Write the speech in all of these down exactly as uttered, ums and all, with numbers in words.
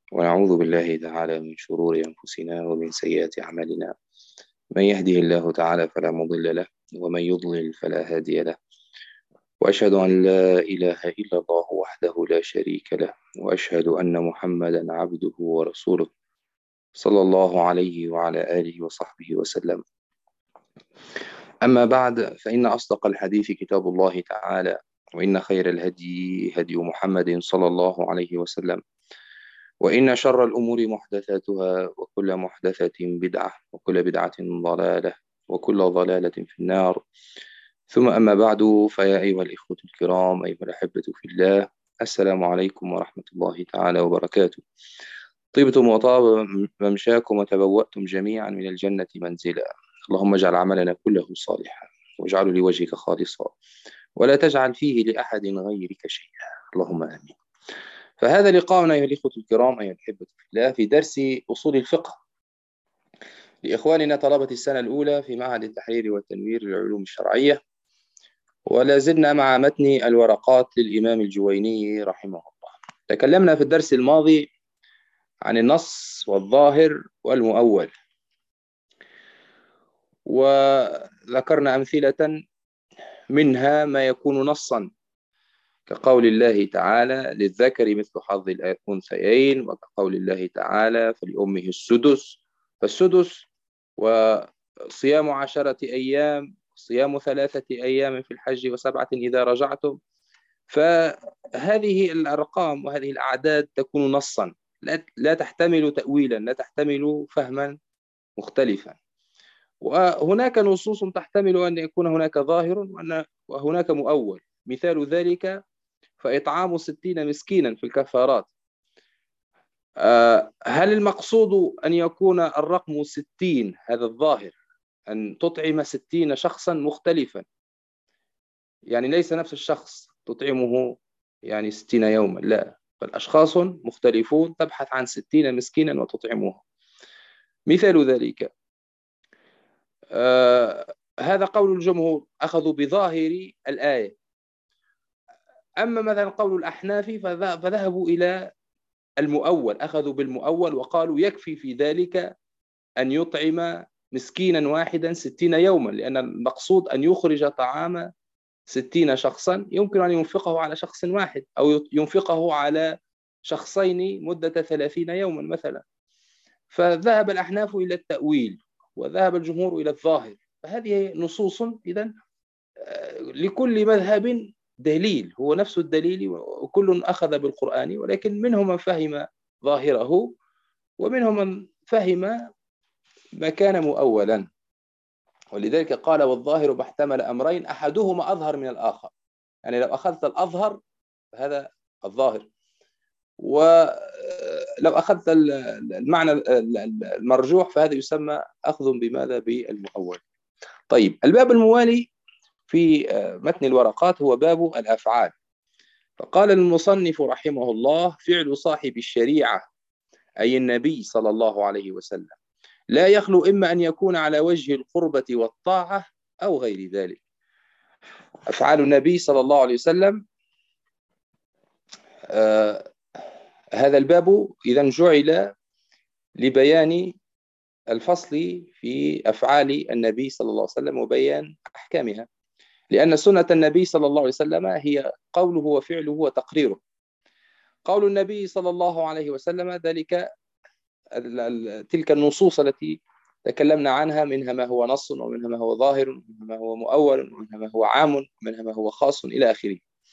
ونعوذ بالله تعالى من شرور أنفسنا ومن سيئات أعمالنا. من يهده الله تعالى فلا مضل له، ومن يضلل فلا هادي له. وأشهد أن لا إله إلا الله وحده لا شريك له، وأشهد أن محمدا عبده ورسوله صلى الله عليه وعلى آله وصحبه وسلم. أما بعد، فإن أصدق الحديث كتاب الله تعالى، وإن خير الهدي هدي محمد صلى الله عليه وسلم، وإن شر الأمور محدثاتها، وكل محدثة بدعة، وكل بدعة ضلالة، وكل ضلالة في النار. ثم أما بعد، فيا أيها الإخوة الكرام، أيها الأحبة في الله، السلام عليكم ورحمة الله تعالى وبركاته. طبتم وطاب ممشاكم وتبوأتم جميعا من الجنة منزلا. اللهم اجعل عملنا كله صالحا، واجعله لوجهك خالصا، ولا تجعل فيه لأحد غيرك شيئا، اللهم آمين. فهذا لقاؤنا أيها الإخوة الكرام، أيها الأحبة في الله، في درس أصول الفقه لإخواننا طلبة السنة الأولى في معهد التحرير والتنوير للعلوم الشرعية، ولا زلنا مع متن الورقات للإمام الجويني رحمه الله. تكلمنا في الدرس الماضي عن النص والظاهر والمؤول، وذكرنا أمثلة منها ما يكون نصا، كقول الله تعالى للذكر مثل حظ الأنثيين، وكقول الله تعالى فلأمه السدس. فالسدس وصيام عشرة أيام، صيام ثلاثة أيام في الحج وسبعة إذا رجعتم. فهذه الأرقام وهذه الأعداد تكون نصا، لا تحتمل تأويلا، لا تحتمل فهما مختلفا. وهناك نصوص تحتمل أن يكون هناك ظاهر وهناك مؤول. مثال ذلك فإطعام ستين مسكينا في الكفارات. هل المقصود أن يكون الرقم ستين هذا الظاهر، أن تطعم ستين شخصا مختلفا، يعني ليس نفس الشخص تطعمه يعني ستين يوما، لا، بل أشخاص مختلفون تبحث عن ستين مسكينا وتطعمه. مثال ذلك آه هذا قول الجمهور، أخذوا بظاهر الآية. أما مثلا قول الأحناف فذهبوا إلى المؤول، أخذوا بالمؤول وقالوا يكفي في ذلك أن يطعم مسكينا واحدا ستين يوما، لأن المقصود أن يخرج طعام ستين شخصا يمكن أن ينفقه على شخص واحد، أو ينفقه على شخصين مدة ثلاثين يوما مثلا. فذهب الأحناف إلى التأويل، وذهب الجمهور إلى الظاهر. فهذه نصوص إذن لكل مذهب دليل، هو نفس الدليل، وكل أخذ بالقرآن، ولكن منهم من فهم ظاهره، ومنهم من فهم ما كان مؤولا. ولذلك قال والظاهر ما احتمل أمرين أحدهما أظهر من الآخر. يعني لو أخذت الأظهر فهذا الظاهر، ولو أخذت المعنى المرجوح فهذا يسمى أخذ بماذا؟ بالمؤول. طيب، الباب الموالي في متن الورقات هو باب الأفعال. فقال المصنف رحمه الله فعل صاحب الشريعة أي النبي صلى الله عليه وسلم لا يخلو إما أن يكون على وجه القربة والطاعة أو غير ذلك. أفعال النبي صلى الله عليه وسلم، آه هذا الباب إذن جعل لبيان الفصل في أفعال النبي صلى الله عليه وسلم وبيان أحكامها، لأن سنة النبي صلى الله عليه وسلم هي قوله وفعله وتقريره. قول النبي صلى الله عليه وسلم ذلك تلك النصوص التي تكلمنا عنها، منها ما هو نص، ومنها ما هو ظاهر، ومنها ما هو مؤول، ومنها ما هو عام، ومنها ما هو خاص إلى آخره.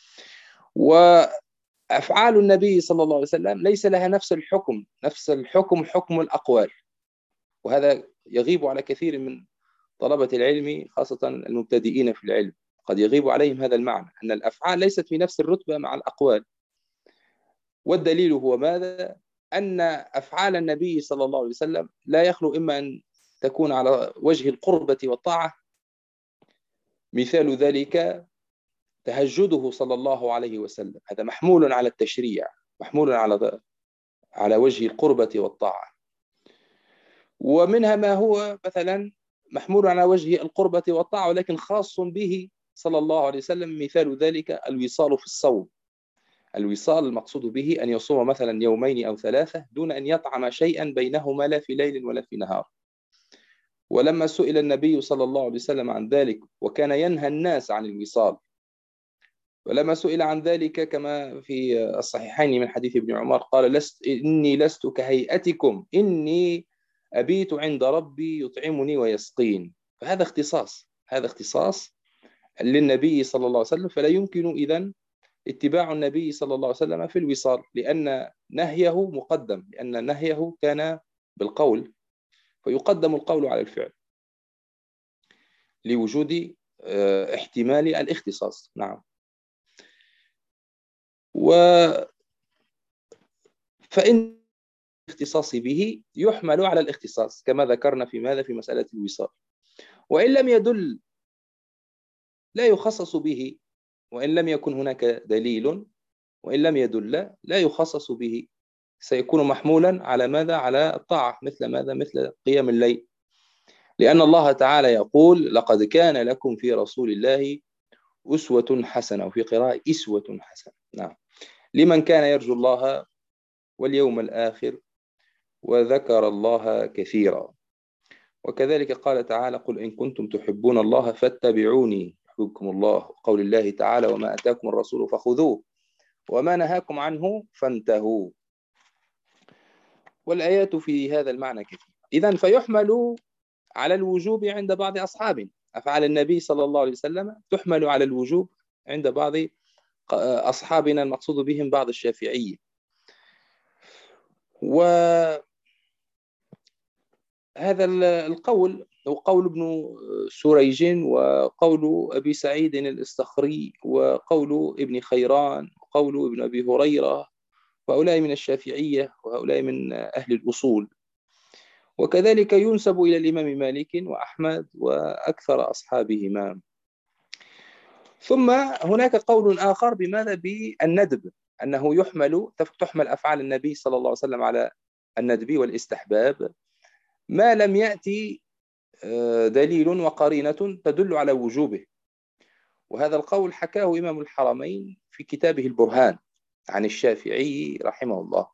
وأفعال النبي صلى الله عليه وسلم ليس لها نفس الحكم، نفس الحكم حكم الأقوال، وهذا يغيب على كثير من طلبة العلم، خاصة المبتدئين في العلم، قد يغيب عليهم هذا المعنى، أن الأفعال ليست في نفس الرتبة مع الأقوال. والدليل هو ماذا؟ أن أفعال النبي صلى الله عليه وسلم لا يخلو إما أن تكون على وجه القربة والطاعة. مثال ذلك تهجده صلى الله عليه وسلم، هذا محمول على التشريع، محمول على على وجه القربة والطاعة. ومنها ما هو مثلا محمول على وجه القربة والطاعة ولكن خاص به صلى الله عليه وسلم. مثال ذلك الوصال في الصوم، الوصال المقصود به أن يصوم مثلا يومين أو ثلاثة دون أن يطعم شيئا بينهما لا في ليل ولا في نهار. ولما سئل النبي صلى الله عليه وسلم عن ذلك وكان ينهى الناس عن الوصال، ولما سئل عن ذلك كما في الصحيحين من حديث ابن عمر قال لست إني لست كهيئتكم إني أبيت عند ربي يطعمني ويسقين. فهذا اختصاص، هذا اختصاص للنبي صلى الله عليه وسلم، فلا يمكن إذن اتباع النبي صلى الله عليه وسلم في الوصال، لأن نهيه مقدم، لأن نهيه كان بالقول، فيقدم القول على الفعل لوجود احتمال الاختصاص. نعم. و فإن الاختصاص به يحمل على الاختصاص كما ذكرنا في ماذا في مسألة الوصال. وإن لم يدل لا يخصص به، وإن لم يكن هناك دليل وإن لم يدل لا يخصص به، سيكون محمولا على ماذا؟ على الطاعة. مثل ماذا؟ مثل قيام الليل، لأن الله تعالى يقول لقد كان لكم في رسول الله أسوة حسنة، وفي قراءة إسوة حسنة. نعم. لمن كان يرجو الله واليوم الآخر وذكر الله كثيرا. وكذلك قال تعالى قل إن كنتم تحبون الله فاتبعوني يحببكم الله. قول الله تعالى وما أتاكم الرسول فخذوه وما نهاكم عنه فانتهوا. والآيات في هذا المعنى كثيرة. إذن فيحمل على الوجوب عند بعض أصحابه، أفعال النبي صلى الله عليه وسلم تحمل على الوجوب عند بعض أصحابنا المقصود بهم بعض الشافعية. وهذا القول هو قول ابن سريج وقول أبي سعيد الإسخري وقول ابن خيران وقول ابن أبي هريرة، وهؤلاء من الشافعية وهؤلاء من أهل الأصول. وكذلك ينسب إلى الإمام مالك وأحمد وأكثر أصحابهما. ثم هناك قول آخر بماذا؟ بالندب، أنه يحمل تحمل أفعال النبي صلى الله عليه وسلم على الندب والاستحباب ما لم يأتي دليل وقرينة تدل على وجوبه. وهذا القول حكاه إمام الحرمين في كتابه البرهان عن الشافعي رحمه الله.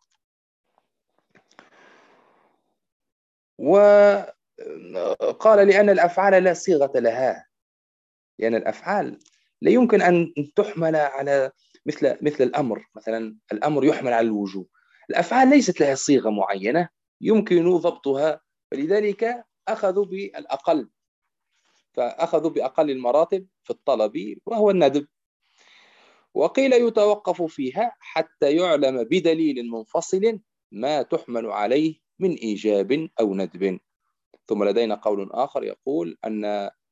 وقال لأن الأفعال لا صيغة لها، لأن الأفعال لا يمكن أن تحمل على مثل مثل الأمر. مثلا الأمر يحمل على الوجوب، الأفعال ليست لها صيغة معينة يمكن ضبطها، فلذلك أخذوا بالأقل، فأخذوا بأقل المراتب في الطلب وهو الندب. وقيل يتوقف فيها حتى يعلم بدليل منفصل ما تحمل عليه من إيجاب أو ندب. ثم لدينا قول آخر يقول أن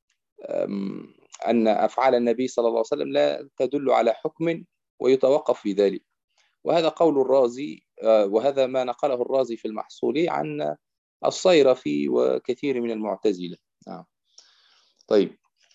أن أفعال النبي صلى الله عليه وسلم لا تدل على حكم ويتوقف في ذلك. وهذا قول الرازي، وهذا ما نقله الرازي في المحصول عن الصيرفي وكثير من المعتزلة. نعم. طيب.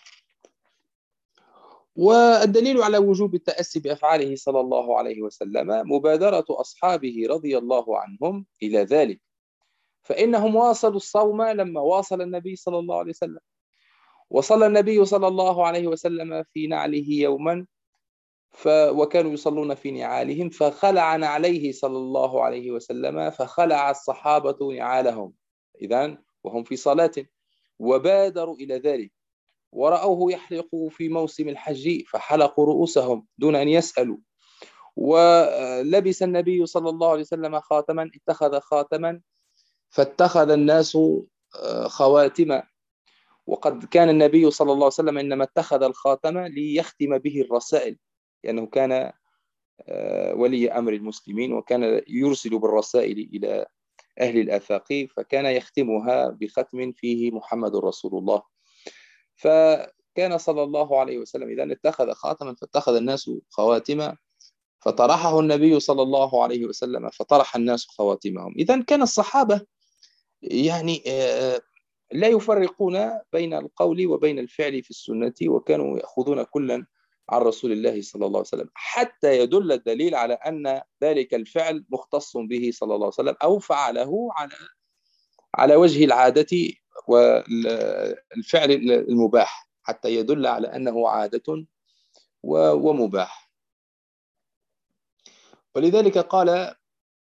والدليل على وجوب التأسي بأفعاله صلى الله عليه وسلم مبادرة أصحابه رضي الله عنهم إلى ذلك، فإنهم واصلوا الصوم لما واصل النبي صلى الله عليه وسلم. وصلى النبي صلى الله عليه وسلم في نعله يوما ف... وكانوا يصلون في نعالهم، فخلع نعليه صلى الله عليه وسلم فخلع الصحابة نعالهم إذن وهم في صلاة، وبادروا إلى ذلك. ورأوه يحلق في موسم الحج فحلقوا رؤوسهم دون أن يسألوا. ولبس النبي صلى الله عليه وسلم خاتما، اتخذ خاتما فاتخذ الناس خواتما. وقد كان النبي صلى الله عليه وسلم إنما اتخذ الخاتم ليختم به الرسائل، لأنه كان ولي أمر المسلمين وكان يرسل بالرسائل إلى أهل الآفاق، فكان يختمها بختم فيه محمد رسول الله. فكان صلى الله عليه وسلم إذا اتخذ خاتما فاتخذ الناس خواتما، فطرحه النبي صلى الله عليه وسلم فطرح الناس خواتمهم. إذا كان الصحابة يعني لا يفرقون بين القول وبين الفعل في السنة، وكانوا يأخذون كلا عن رسول الله صلى الله عليه وسلم حتى يدل الدليل على أن ذلك الفعل مختص به صلى الله عليه وسلم أو فعله على على وجه العادة والفعل المباح، حتى يدل على أنه عادة ومباح. ولذلك قال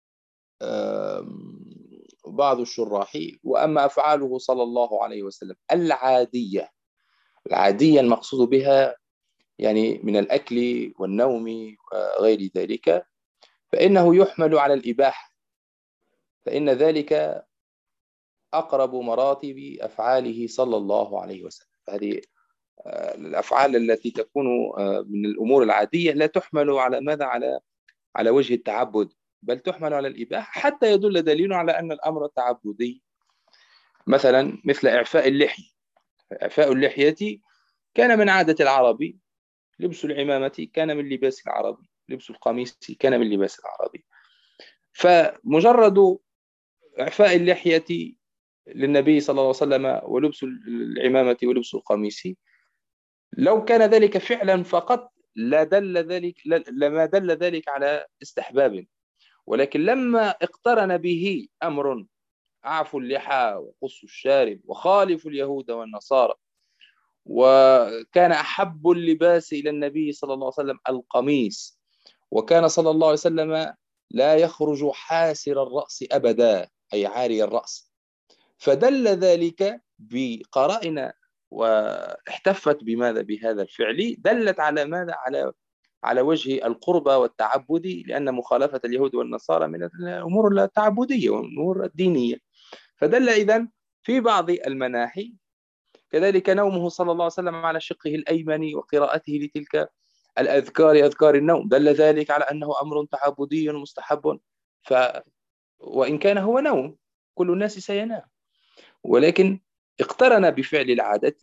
بعض الشراح: وأما أفعاله صلى الله عليه وسلم العادية، العادية المقصود بها يعني من الأكل والنوم وغير ذلك، فإنه يحمل على الإباحة، فإن ذلك أقرب مراتب أفعاله صلى الله عليه وسلم. هذه الأفعال التي تكون من الأمور العادية لا تحمل على ماذا؟ على على وجه التعبد، بل تحمل على الإباحة، حتى يدل دليل على أن الأمر تعبدي. مثلا مثل إعفاء اللحية. إعفاء اللحية كان من عادة العرب، لبس العمامة كان من لباس العربي، لبس القميص كان من لباس العربي. فمجرد إعفاء اللحية للنبي صلى الله عليه وسلم ولبس العمامة ولبس القميص، لو كان ذلك فعلا فقط لا دل ذلك لما دل ذلك على استحباب، ولكن لما اقترن به أمر: أعفوا اللحى وقصوا الشارب وخالفوا اليهود والنصارى، وكان أحب اللباس إلى النبي صلى الله عليه وسلم القميص، وكان صلى الله عليه وسلم لا يخرج حاسر الرأس أبدا، أي عاري الرأس، فدل ذلك بقرائن واحتفت بماذا؟ بهذا الفعل، دلت على ماذا؟ على على وجه القربى والتعبد، لأن مخالفة اليهود والنصارى من الأمور التعبدية والأمور الدينية. فدل إذن في بعض المناحي. كذلك نومه صلى الله عليه وسلم على شقه الأيمن وقراءته لتلك الأذكار، أذكار النوم، دل ذلك على أنه أمر تعبدي مستحب. ف وإن كان هو نوم، كل الناس سينام، ولكن اقترن بفعل العادة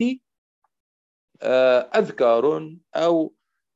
أذكار أو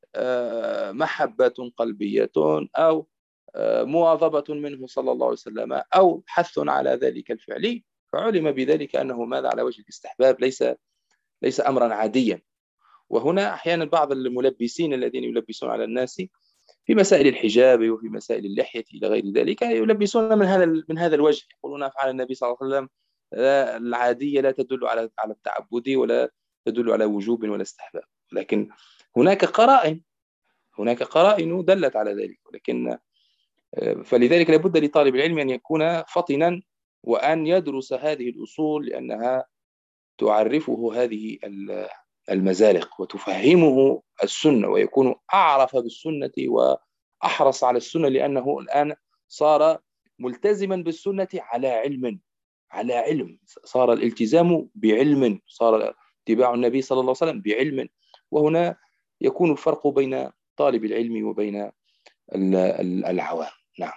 محبة قلبية أو مواظبة منه صلى الله عليه وسلم أو حث على ذلك الفعل، فعلم بذلك أنه ماذا؟ على وجه الاستحباب، ليس ليس أمرا عاديا. وهنا أحيانا بعض الملبسين الذين يلبسون على الناس في مسائل الحجاب وفي مسائل اللحية إلى غير ذلك يلبسون من هذا من هذا الوجه، يقولون أفعال النبي صلى الله عليه وسلم العادية لا تدل على على التعبد ولا تدل على وجوب ولا استحباب، لكن هناك قرائن هناك قرائن دلت على ذلك. ولكن فلذلك لابد لطالب العلم أن يكون فطنا وأن يدرس هذه الأصول، لأنها تعرفه هذه المزالق وتفهمه السنة، ويكون أعرف بالسنة وأحرص على السنة، لأنه الآن صار ملتزما بالسنة على علم على علم صار الالتزام بعلم، صار اتباع النبي صلى الله عليه وسلم بعلم. وهنا يكون الفرق بين طالب العلم وبين العوام. نعم.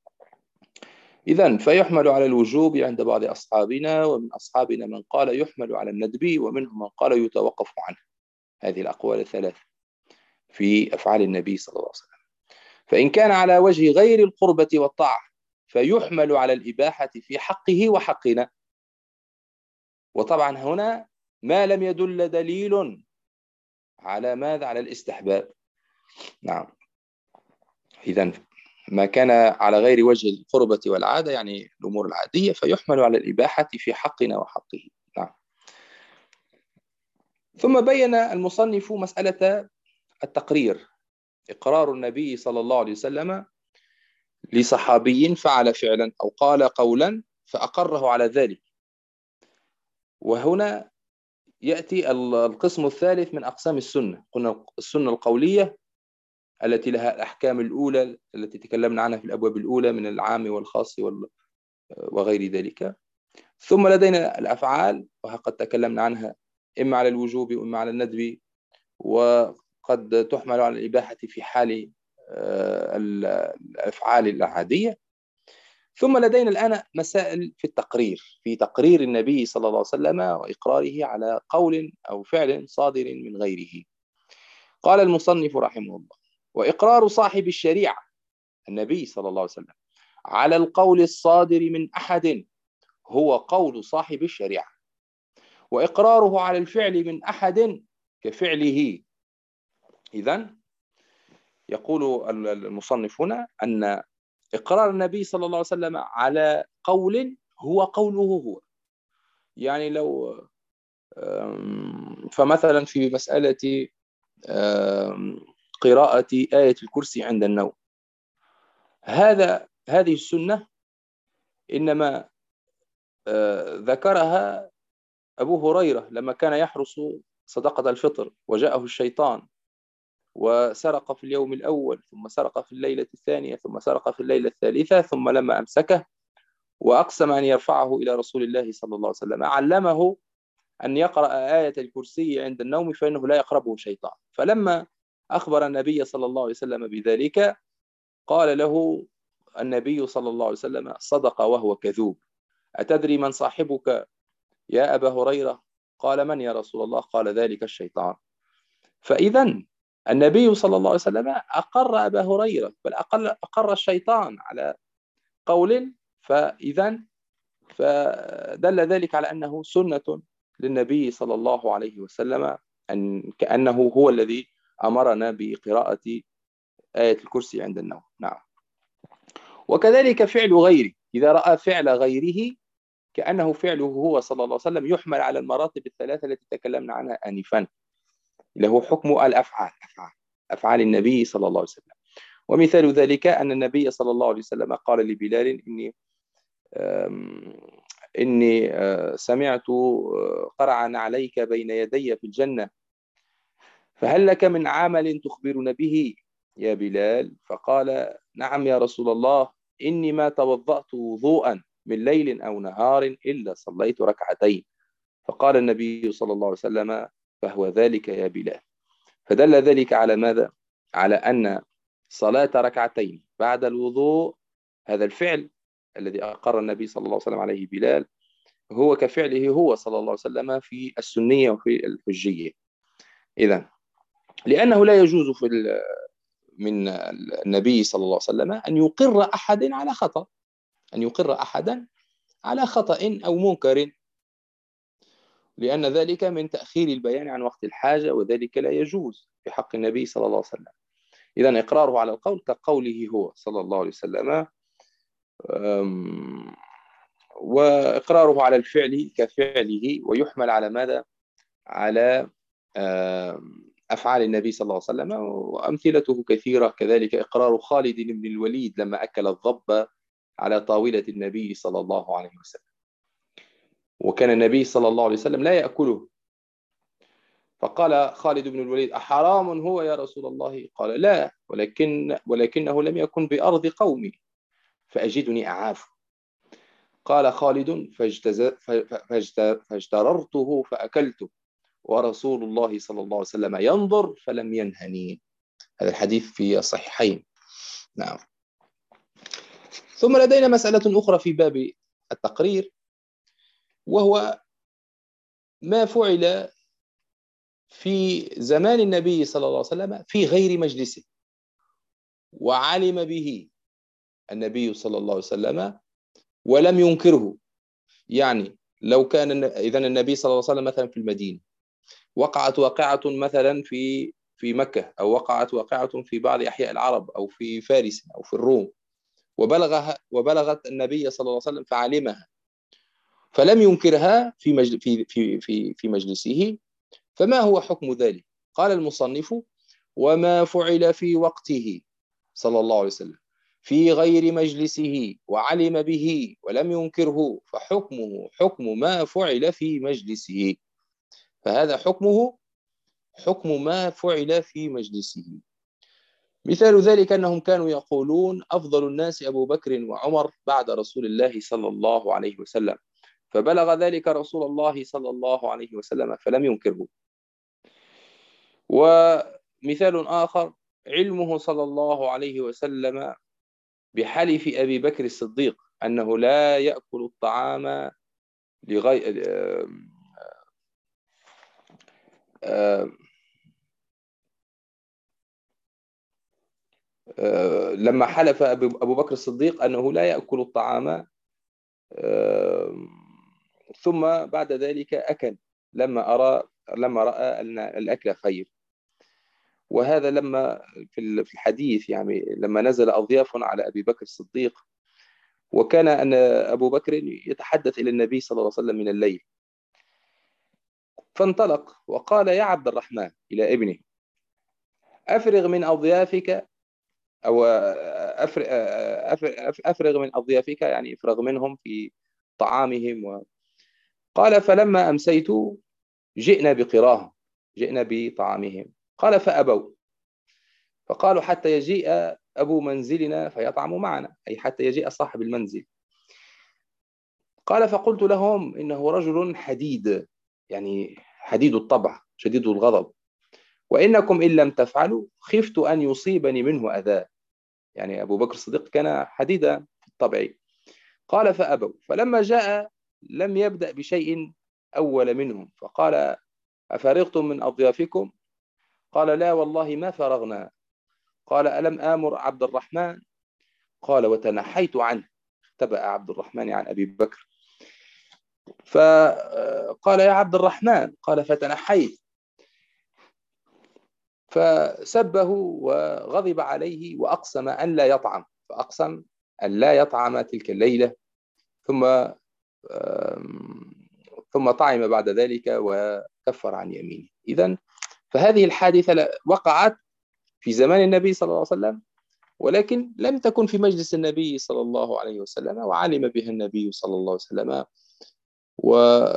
إذن فيحمل على الوجوب عند بعض أصحابنا، ومن أصحابنا من قال يحمل على الندب، ومنهم من قال يتوقف عنه. هذه الأقوال الثلاث في أفعال النبي صلى الله عليه وسلم. فإن كان على وجه غير القربة والطاعة فيحمل على الإباحة في حقه وحقنا. وطبعا هنا ما لم يدل دليل على ماذا؟ على الاستحباب. نعم. إذن ما كان على غير وجه القربة والعادة، يعني الأمور العادية، فيحمل على الإباحة في حقنا وحقه. نعم. ثم بين المصنف مسألة التقرير، إقرار النبي صلى الله عليه وسلم لصحابي فعل فعلا أو قال قولا فأقره على ذلك. وهنا يأتي القسم الثالث من أقسام السنة. قلنا السنة القولية التي لها الأحكام الأولى التي تكلمنا عنها في الأبواب الأولى من العام والخاص وغير ذلك. ثم لدينا الأفعال، وقد تكلمنا عنها إما على الوجوب وإما على الندب، وقد تحمل على الإباحة في حال الأفعال العادية. ثم لدينا الآن مسائل في التقرير، في تقرير النبي صلى الله عليه وسلم وإقراره على قول أو فعل صادر من غيره. قال المصنف رحمه الله: وإقرار صاحب الشريعة النبي صلى الله عليه وسلم على القول الصادر من أحد هو قول صاحب الشريعة، وإقراره على الفعل من أحد كفعله. إذن يقول المصنف هنا أن إقرار النبي صلى الله عليه وسلم على قول هو قوله هو، يعني لو فمثلا في مسألة قراءة آية الكرسي عند النوم، هذا هذه السنة إنما ذكرها أبو هريرة لما كان يحرس صدقة الفطر وجاءه الشيطان وسرق في اليوم الأول، ثم سرق في الليلة الثانية، ثم سرق في الليلة الثالثة، ثم لما أمسكه وأقسم أن يرفعه إلى رسول الله صلى الله عليه وسلم علمه أن يقرأ آية الكرسي عند النوم فإنه لا يقربه شيطان. فلما أخبر النبي صلى الله عليه وسلم بذلك قال له النبي صلى الله عليه وسلم: صدق وهو كذوب. أتدري من صاحبك يا أبا هريرة؟ قال: من يا رسول الله؟ قال: ذلك الشيطان. فإذا النبي صلى الله عليه وسلم أقر أبا هريرة، بل أقر, أقر الشيطان على قول. فإذا فدل ذلك على أنه سنة للنبي صلى الله عليه وسلم، أن كأنه هو الذي أمرنا بقراءة آية الكرسي عند النوم. نعم. وكذلك فعل غيره، إذا رأى فعل غيره كأنه فعله هو صلى الله عليه وسلم يحمل على المراتب الثلاثة التي تكلمنا عنها آنفا، اللي هو حكم الأفعال، أفعال أفعال النبي صلى الله عليه وسلم. ومثال ذلك أن النبي صلى الله عليه وسلم قال لبلال: إني إني سمعت قرعا عليك بين يدي في الجنة، فهل لك من عمل تخبرنا به يا بلال؟ فقال: نعم يا رسول الله، إني ما توضأت وضوءا من ليل أو نهار إلا صليت ركعتين. فقال النبي صلى الله عليه وسلم: فهو ذلك يا بلال. فدل ذلك على ماذا؟ على أن صلاة ركعتين بعد الوضوء، هذا الفعل الذي أقر النبي صلى الله عليه وسلم عليه بلال، هو كفعله هو صلى الله عليه وسلم في السنية وفي الحجية. إذن لأنه لا يجوز في من النبي صلى الله عليه وسلم أن يقر أحد على خطأ، أن يقر أحدا على خطأ أو منكر، لأن ذلك من تأخير البيان عن وقت الحاجة، وذلك لا يجوز في حق النبي صلى الله عليه وسلم. إذن إقراره على القول كقوله هو صلى الله عليه وسلم، وإقراره على الفعل كفعله، ويحمل على ماذا؟ على أفعال النبي صلى الله عليه وسلم. وأمثلته كثيرة. كذلك إقرار خالد بن الوليد لما أكل الضب على طاولة النبي صلى الله عليه وسلم، وكان النبي صلى الله عليه وسلم لا يأكله، فقال خالد بن الوليد: أحرام هو يا رسول الله؟ قال: لا، ولكن ولكنه لم يكن بأرض قومي فأجدني أعاف. قال خالد: فاجتررته فأكلته، ورسول الله صلى الله عليه وسلم ينظر فلم ينهني. هذا الحديث في الصحيحين. نعم. ثم لدينا مسألة أخرى في باب التقرير، وهو ما فعل في زمان النبي صلى الله عليه وسلم في غير مجلسه، وعلم به النبي صلى الله عليه وسلم ولم ينكره. يعني لو كان إذن النبي صلى الله عليه وسلم مثلا في المدينة، وقعت واقعة مثلا في في مكة، أو وقعت واقعة في بعض أحياء العرب أو في فارس أو في الروم، وبلغها وبلغت النبي صلى الله عليه وسلم فعلمها، فلم ينكرها في مجل في في في في مجلسه، فما هو حكم ذلك؟ قال المصنف: وما فعل في وقته صلى الله عليه وسلم في غير مجلسه وعلم به ولم ينكره، فحكمه حكم ما فعل في مجلسه. فهذا حكمه حكم ما فعل في مجلسه. مثال ذلك أنهم كانوا يقولون: أفضل الناس أبو بكر وعمر بعد رسول الله صلى الله عليه وسلم، فبلغ ذلك رسول الله صلى الله عليه وسلم فلم ينكره. ومثال آخر: علمه صلى الله عليه وسلم بحلف أبي بكر الصديق أنه لا يأكل الطعام لغير لما حلف أبو بكر الصديق أنه لا يأكل الطعام، ثم بعد ذلك أكل لما أرى لما رأى أن الأكل خير. وهذا لما في الحديث يعني لما نزل أضياف على أبي بكر الصديق، وكان أن أبو بكر يتحدث إلى النبي صلى الله عليه وسلم من الليل، فانطلق وقال: يا عبد الرحمن، إلى ابنه: أفرغ من أضيافك، أو أفرغ من أضيافك، يعني افرغ منهم في طعامهم. و... قال فلما أمسيت جئنا بقراهم، جئنا بطعامهم. قال فأبوا، فقالوا حتى يجيء أبو منزلنا فيطعم معنا، أي حتى يجيء صاحب المنزل. قال فقلت لهم إنه رجل حديد، يعني حديد الطبع شديد الغضب، وإنكم إن لم تفعلوا خفت أن يصيبني منه أذى. يعني أبو بكر الصديق كان حديدا في الطبع. قال فأبوا، فلما جاء لم يبدأ بشيء أول منهم، فقال أفرغتم من أضيافكم؟ قال لا والله ما فرغنا. قال ألم آمر عبد الرحمن؟ قال وتنحيت عنه، اختبأ عبد الرحمن عن أبي بكر. فقال يا عبد الرحمن، قال فتنحيت. فسبه وغضب عليه وأقسم أن لا يطعم، فأقسم أن لا يطعم تلك الليلة. ثم ثم طعم بعد ذلك وكفر عن يمينه. إذن فهذه الحادثة وقعت في زمان النبي صلى الله عليه وسلم، ولكن لم تكن في مجلس النبي صلى الله عليه وسلم، وعلم بها النبي صلى الله عليه وسلم، و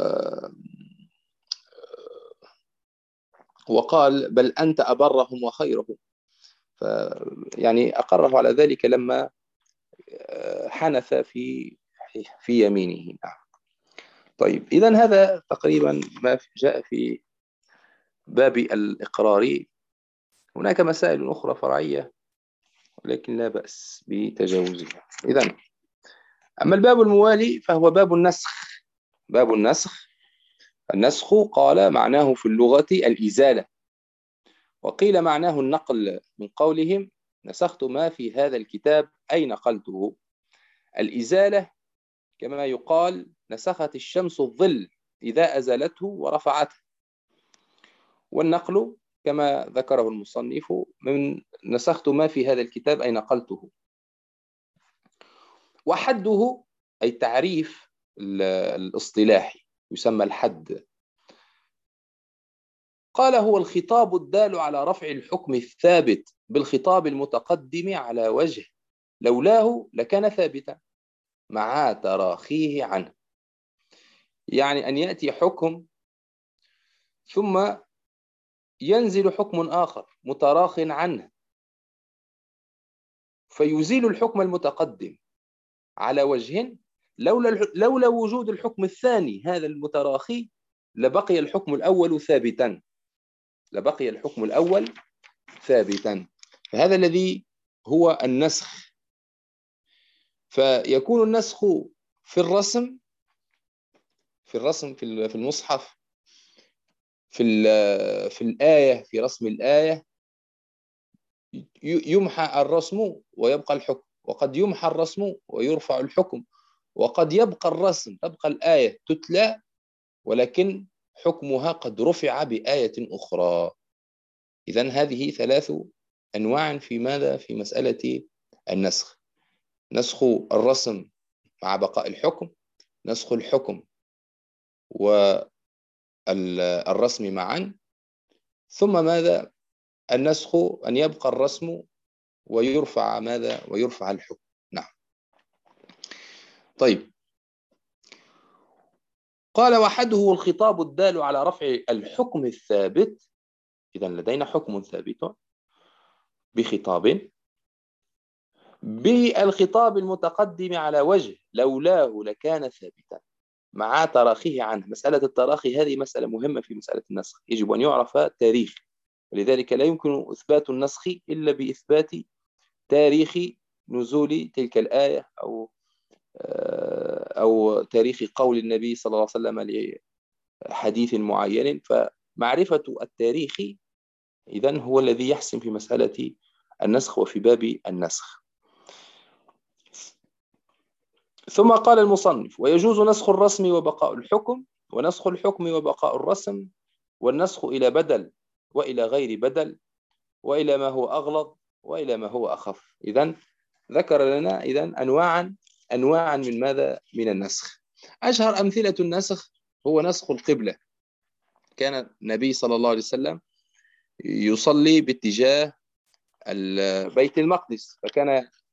وقال بل أنت أبرهم وخيرهم، يعني أقره على ذلك لما حنث في في يمينه. طيب، إذن هذا تقريبا ما جاء في باب الإقرار. هناك مسائل أخرى فرعية ولكن لا بأس بتجاوزها. إذن أما الباب الموالي فهو باب النسخ. باب النسخ، النسخ قال معناه في اللغة الإزالة، وقيل معناه النقل، من قولهم نسخت ما في هذا الكتاب أي نقلته. الإزالة كما يقال نسخت الشمس الظل إذا أزالته ورفعته. والنقل كما ذكره المصنف من نسخت ما في هذا الكتاب أي نقلته. وحده أي التعريف الاصطلاحي يسمى الحد. قال هو الخطاب الدال على رفع الحكم الثابت بالخطاب المتقدم على وجه لولاه لكان ثابتا مع تراخيه عنه. يعني أن يأتي حكم ثم ينزل حكم آخر متراخ عنه فيزيل الحكم المتقدم على وجه، لولا لولا وجود الحكم الثاني هذا المتراخي لبقي الحكم الأول ثابتا، لبقي الحكم الأول ثابتا. فهذا الذي هو النسخ. فيكون النسخ في الرسم، في الرسم في المصحف، في في الآية، في رسم الآية يمحى الرسم ويبقى الحكم، وقد يمحى الرسم ويرفع الحكم، وقد يبقى الرسم، تبقى الآية تتلى ولكن حكمها قد رفع بآية أخرى. إذن هذه ثلاث أنواع في ماذا؟ في مسألة النسخ: نسخ الرسم مع بقاء الحكم، نسخ الحكم والرسم معا، ثم ماذا؟ النسخ أن يبقى الرسم ويرفع ماذا؟ ويرفع الحكم. نعم. طيب، قال وحده الخطاب الدال على رفع الحكم الثابت. إذن لدينا حكم ثابت بخطاب، بالخطاب المتقدم على وجه لولاه لكان ثابتا مع تراخيه عنه. مسألة التراخي هذه مسألة مهمة في مسألة النسخ، يجب أن يعرف تاريخ، ولذلك لا يمكن إثبات النسخ إلا بإثبات تاريخ نزول تلك الآية أو أو تاريخ قول النبي صلى الله عليه وسلم لحديث معين. فمعرفة التاريخ إذن هو الذي يحسم في مسألة النسخ وفي باب النسخ. ثم قال المصنف ويجوز نسخ الرسم وبقاء الحكم، ونسخ الحكم وبقاء الرسم، والنسخ إلى بدل وإلى غير بدل، وإلى ما هو أغلظ وإلى ما هو أخف. إذن ذكر لنا إذن أنواعا أنواعا من ماذا؟ من النسخ. أشهر أمثلة النسخ هو نسخ القبلة. كان النبي صلى الله عليه وسلم يصلي باتجاه بيت المقدس، فكان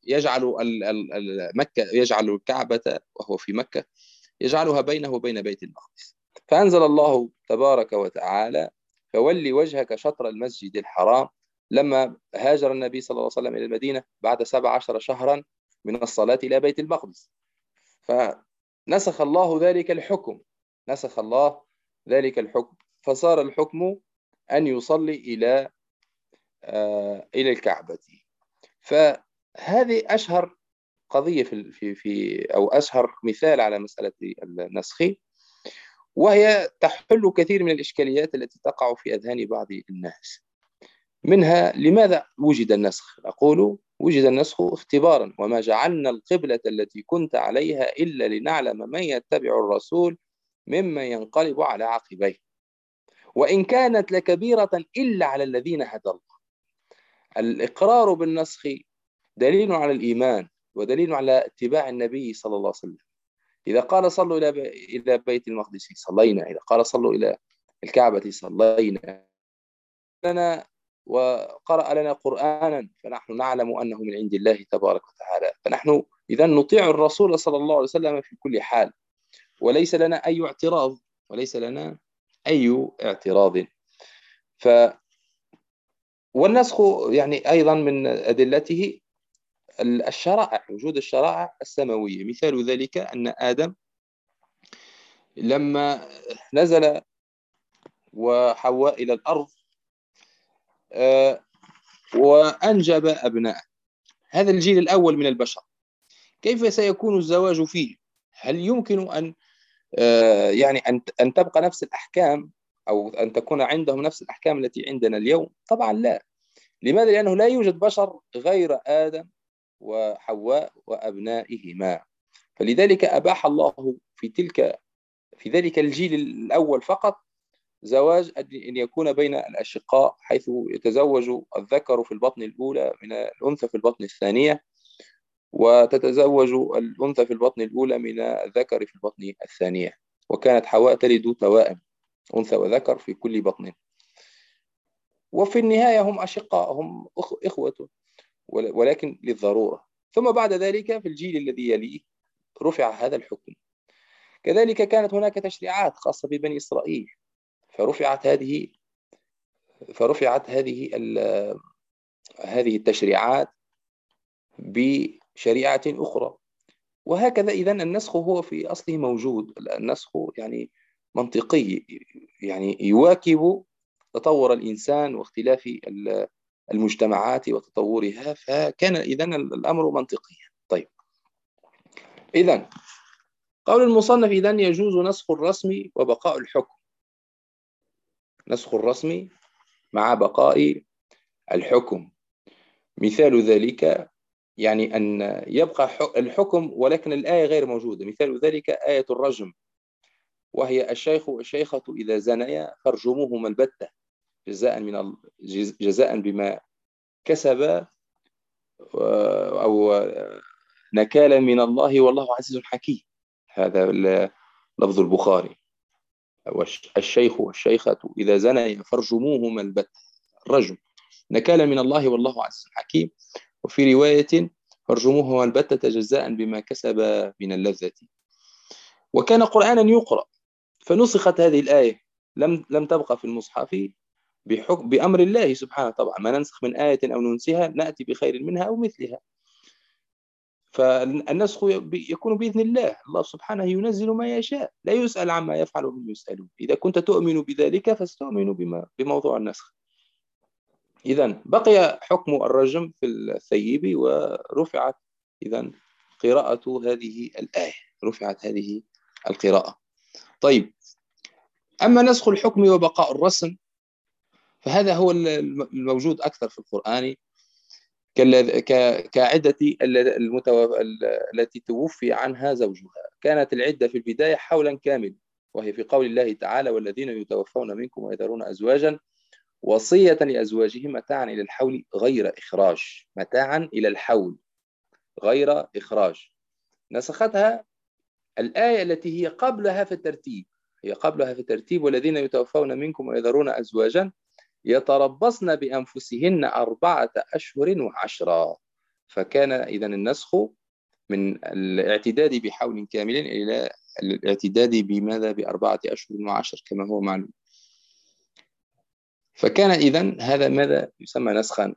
يجعل مكة، يجعل الكعبة وهو في مكة يجعلها بينه وبين بيت المقدس. فأنزل الله تبارك وتعالى: فولي وجهك شطر المسجد الحرام، لما هاجر النبي صلى الله عليه وسلم إلى المدينة بعد سبع عشر شهرا من الصلاة إلى بيت المقدس. فنسخ الله ذلك الحكم، نسخ الله ذلك الحكم، فصار الحكم أن يصلي إلى آه إلى الكعبة. فهذه أشهر قضية في في في أو أشهر مثال على مسألة النسخ، وهي تحل كثير من الإشكاليات التي تقع في أذهان بعض الناس. منها: لماذا وجد النسخ؟ أقول: وجد النسخ اختبارا، وما جعلنا القبلة التي كنت عليها إلا لنعلم من يتبع الرسول ممن ينقلب على عقبيه وإن كانت لكبيرة إلا على الذين هدى الله. الإقرار بالنسخ دليل على الإيمان ودليل على اتباع النبي صلى الله عليه وسلم. إذا قال صلوا إلى إلى بيت المقدس صلينا، إذا قال صلوا إلى الكعبة صلينا، لنا وقرأ لنا قرآنا فنحن نعلم أنه من عند الله تبارك وتعالى، فنحن إذا نطيع الرسول صلى الله عليه وسلم في كل حال، وليس لنا أي اعتراض، وليس لنا أي اعتراض. ف والنسخ يعني أيضا من أدلته الشرائع، وجود الشرائع السماوية. مثال ذلك أن آدم لما نزل وحواء إلى الأرض وأنجب أبناء، هذا الجيل الأول من البشر، كيف سيكون الزواج فيه؟ هل يمكن أن يعني أن تبقى نفس الأحكام أو أن تكون عندهم نفس الأحكام التي عندنا اليوم؟ طبعا لا. لماذا؟ لأنه لا يوجد بشر غير آدم وحواء وأبنائهما، فلذلك أباح الله في تلك في ذلك الجيل الأول فقط زواج أن يكون بين الأشقاء، حيث يتزوج الذكر في البطن الأولى من الأنثى في البطن الثانية، وتتزوج الأنثى في البطن الأولى من الذكر في البطن الثانية، وكانت حواء تلد توائم أنثى وذكر في كل بطن، وفي النهاية هم أشقاء، هم إخوة، ولكن للضرورة. ثم بعد ذلك في الجيل الذي يليه رفع هذا الحكم. كذلك كانت هناك تشريعات خاصة ببني إسرائيل، فرفعت هذه فرفعت هذه هذه التشريعات بشريعة أخرى، وهكذا. إذن النسخ هو في أصله موجود، النسخ يعني منطقي، يعني يواكب تطور الإنسان واختلاف المجتمعات وتطورها، فكان إذن الأمر منطقيا. طيب، إذن قول المصنف: إذن يجوز نسخ الرسم وبقاء الحكم، نسخ الرسم مع بقاء الحكم. مثال ذلك يعني أن يبقى الحكم ولكن الآية غير موجودة. مثال ذلك آية الرجم، وهي: الشيخ والشيخة إذا زنيا فارجموهما البتة جزاء من جزاء بما كسب أو نكالا من الله والله عزيز حكيم. هذا لفظ البخاري: الشيخ والشيخة إذا زنيا فارجموهما البتة، الرجم نكالا من الله والله عزيز حكيم. وفي رواية: فارجموهما البتة جزاء بما كسب من اللذة. وكان قرآنا يقرأ، فنسخت هذه الآية، لم لم تبقى في المصحف بحكم بأمر الله سبحانه. طبعا ما ننسخ من آية أو ننسها نأتي بخير منها أو مثلها، فالنسخ يكون بإذن الله، الله سبحانه ينزل ما يشاء، لا يسأل عما يفعل وهم يسألون. إذا كنت تؤمن بذلك فاستؤمن بما بموضوع النسخ. إذن بقي حكم الرجم في الثيب، ورفعت إذن قراءة هذه الآية، رفعت هذه القراءة. طيب، أما نسخ الحكم وبقاء الرسم فهذا هو الموجود أكثر في القرآن، كعدة التي توفي عنها زوجها. كانت العدة في البداية حولا كامل، وهي في قول الله تعالى: والذين يتوفون منكم ويذرون أزواجا وصية لأزواجهم متاعا إلى الحول غير إخراج، متاعا إلى الحول غير إخراج. نسختها الآية التي هي قبلها في الترتيب، هي قبلها في الترتيب: والذين يتوفون منكم ويذرون أزواجا يتربصن بأنفسهن أربعة أشهر وعشرا. فكان إذا النسخ من الاعتداد بحول كامل إلى الاعتداد بماذا بأربعة أشهر وعشر كما هو معلوم. فكان إذن هذا ماذا يسمى نسخا.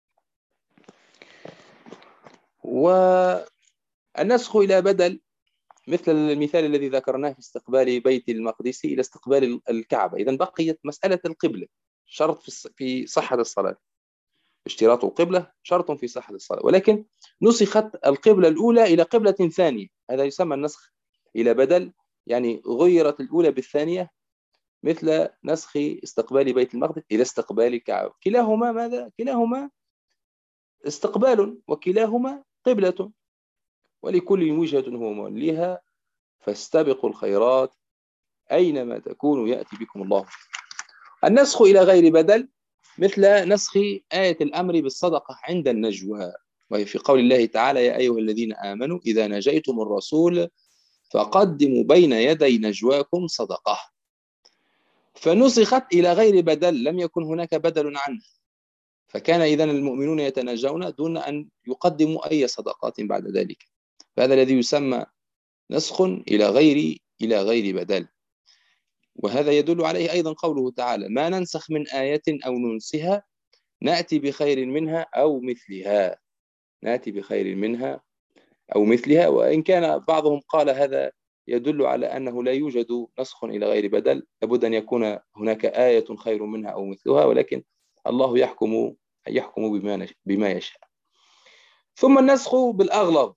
والنسخ إلى بدل مثل المثال الذي ذكرناه في استقبال بيت المقدس إلى استقبال الكعبة. إذن بقيت مسألة القبلة شرط في صحة الصلاة، اشتراط القبلة شرط في صحة الصلاة، ولكن نسخت القبلة الأولى إلى قبلة ثانية، هذا يسمى النسخ إلى بدل، يعني غيرت الأولى بالثانية، مثل نسخ استقبال بيت المقدس إلى استقبال الكعبة. كلاهما ماذا؟ كلاهما استقبال وكلاهما قبلة، ولكل وجهة هو موليها، فاستبقوا الخيرات أينما تكونوا يأتي بكم الله. النسخ إلى غير بدل مثل نسخ آية الأمر بالصدقة عند النجوى، وهي في قول الله تعالى: يا أيها الذين آمنوا إذا نجيتم الرسول فقدموا بين يدي نجواكم صدقة. فنسخت إلى غير بدل، لم يكن هناك بدل عنه، فكان إذن المؤمنون يتناجون دون أن يقدموا أي صدقات بعد ذلك. فهذا الذي يسمى نسخ إلى غير إلى غير بدل. وهذا يدل عليه أيضا قوله تعالى: ما ننسخ من آية أو ننسها نأتي بخير منها أو مثلها، نأتي بخير منها أو مثلها. وإن كان بعضهم قال هذا يدل على أنه لا يوجد نسخ إلى غير بدل، لابد أن يكون هناك آية خير منها أو مثلها، ولكن الله يحكم يحكم بما بما يشاء. ثم النسخ بالأغلظ،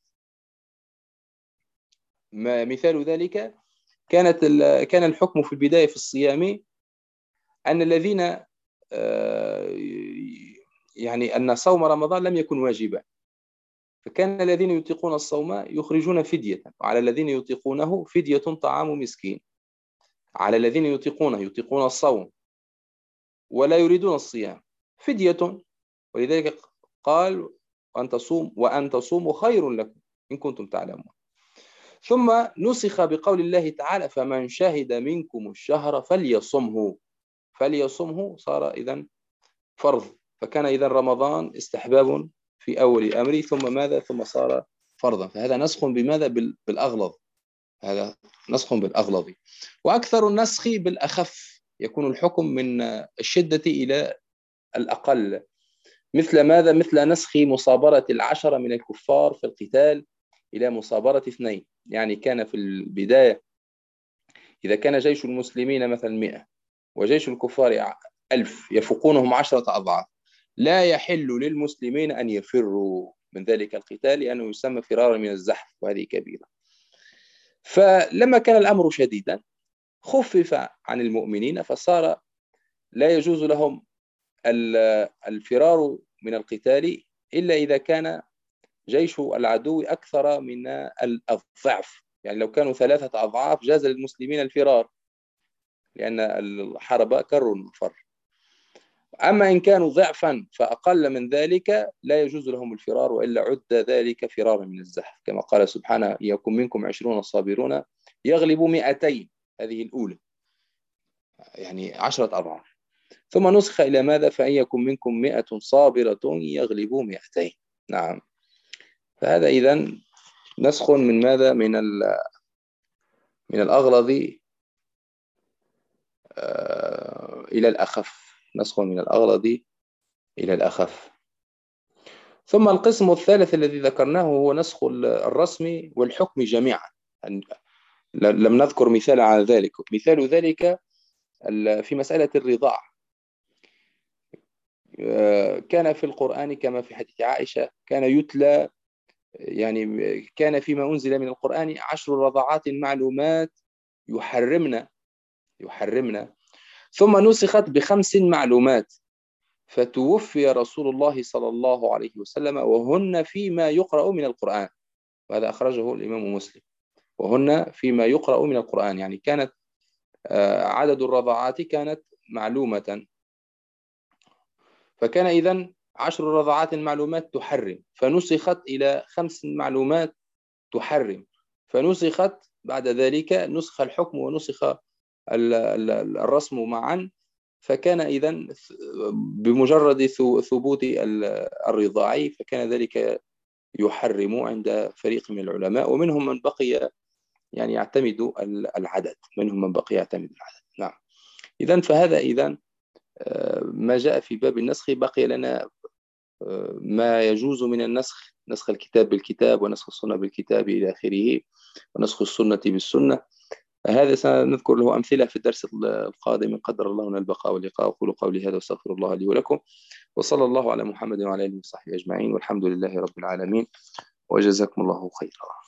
ما مثال ذلك كانت كان الحكم في البداية في الصيام أن الذين يعني أن صوم رمضان لم يكن واجبا، فكان الذين يطيقون الصوم يخرجون فدية، وعلى الذين يطيقونه فدية طعام مسكين. على الذين يطيقونه يطيقون الصوم ولا يريدون الصيام فدية، ولذلك قال: وأن تصوم وأن تصوموا خير لكم إن كنتم تعلمون. ثم نسخ بقول الله تعالى: فمن شهد منكم الشهر فليصمه، فليصمه صار إذن فرض، فكان إذن رمضان استحباب في أول الأمر، ثم ماذا؟ ثم صار فرضا. فهذا نسخ بماذا؟ بالأغلظ، هذا نسخ بالأغلظ. وأكثر النسخ بالأخف، يكون الحكم من الشدة إلى الأقل، مثل ماذا؟ مثل نسخ مصابرة العشرة من الكفار في القتال إلى مصابرة اثنين. يعني كان في البداية إذا كان جيش المسلمين مثلا مئة وجيش الكفار ألف يفوقونهم عشرة أضعاف، لا يحل للمسلمين أن يفروا من ذلك القتال، لأنه يسمى فرارا من الزحف، وهذه كبيرة. فلما كان الأمر شديدا خفف عن المؤمنين، فصار لا يجوز لهم الفرار من القتال إلا إذا كان جيش العدو أكثر من الضعف. يعني لو كانوا ثلاثة أضعاف جاز للمسلمين الفرار، لأن الحرب كر مفر. أما إن كانوا ضعفا فأقل من ذلك لا يجوز لهم الفرار، وإلا عد ذلك فرارا من الزحف، كما قال سبحانه: يكن منكم عشرون صابرون يغلبوا مئتين، هذه الأولى يعني عشرة أضعاف. ثم نسخ إلى ماذا؟ فإن يكن منكم مئة صابرة يغلبوا مئتين. نعم. فهذا إذن نسخ من ماذا؟ من من الأغلظ إلى الأخف، نسخ من الأغلظ إلى الأخف. ثم القسم الثالث الذي ذكرناه هو نسخ الرسم والحكم جميعا. لم نذكر مثال على ذلك. مثال ذلك في مسألة الرضاع، كان في القرآن كما في حديث عائشة كان يتلى، يعني كان فيما أنزل من القرآن عشر رضعات معلومات يحرمن يحرمن ثم نسخت بخمس معلومات، فتوفي رسول الله صلى الله عليه وسلم وهن فيما يقرأ من القرآن، وهذا أخرجه الإمام مسلم. وهن فيما يقرأ من القرآن، يعني كانت عدد الرضعات كانت معلومة، فكان إذن عشر رضعات معلومات تحرم، فنسخت إلى خمس معلومات تحرم، فنسخت بعد ذلك نسخ الحكم ونسخ الرسم معا. فكان إذن بمجرد ثبوت الرضاع فكان ذلك يحرم عند فريق من العلماء، ومنهم من بقي يعني يعتمد العدد، منهم من بقي يعتمد العدد. نعم. إذن فهذا إذن ما جاء في باب النسخ. بقي لنا ما يجوز من النسخ، نسخ الكتاب بالكتاب، ونسخ السنة بالكتاب إلى آخره، ونسخ السنة بالسنة. هذا سنذكر له أمثلة في الدرس القادم إن قدر الله لنا البقاء واللقاء. أقول قولي هذا واستغفر الله لي ولكم، وصلى الله على محمد وعلى آله وصحبه أجمعين، والحمد لله رب العالمين، وجزاكم الله خيرا.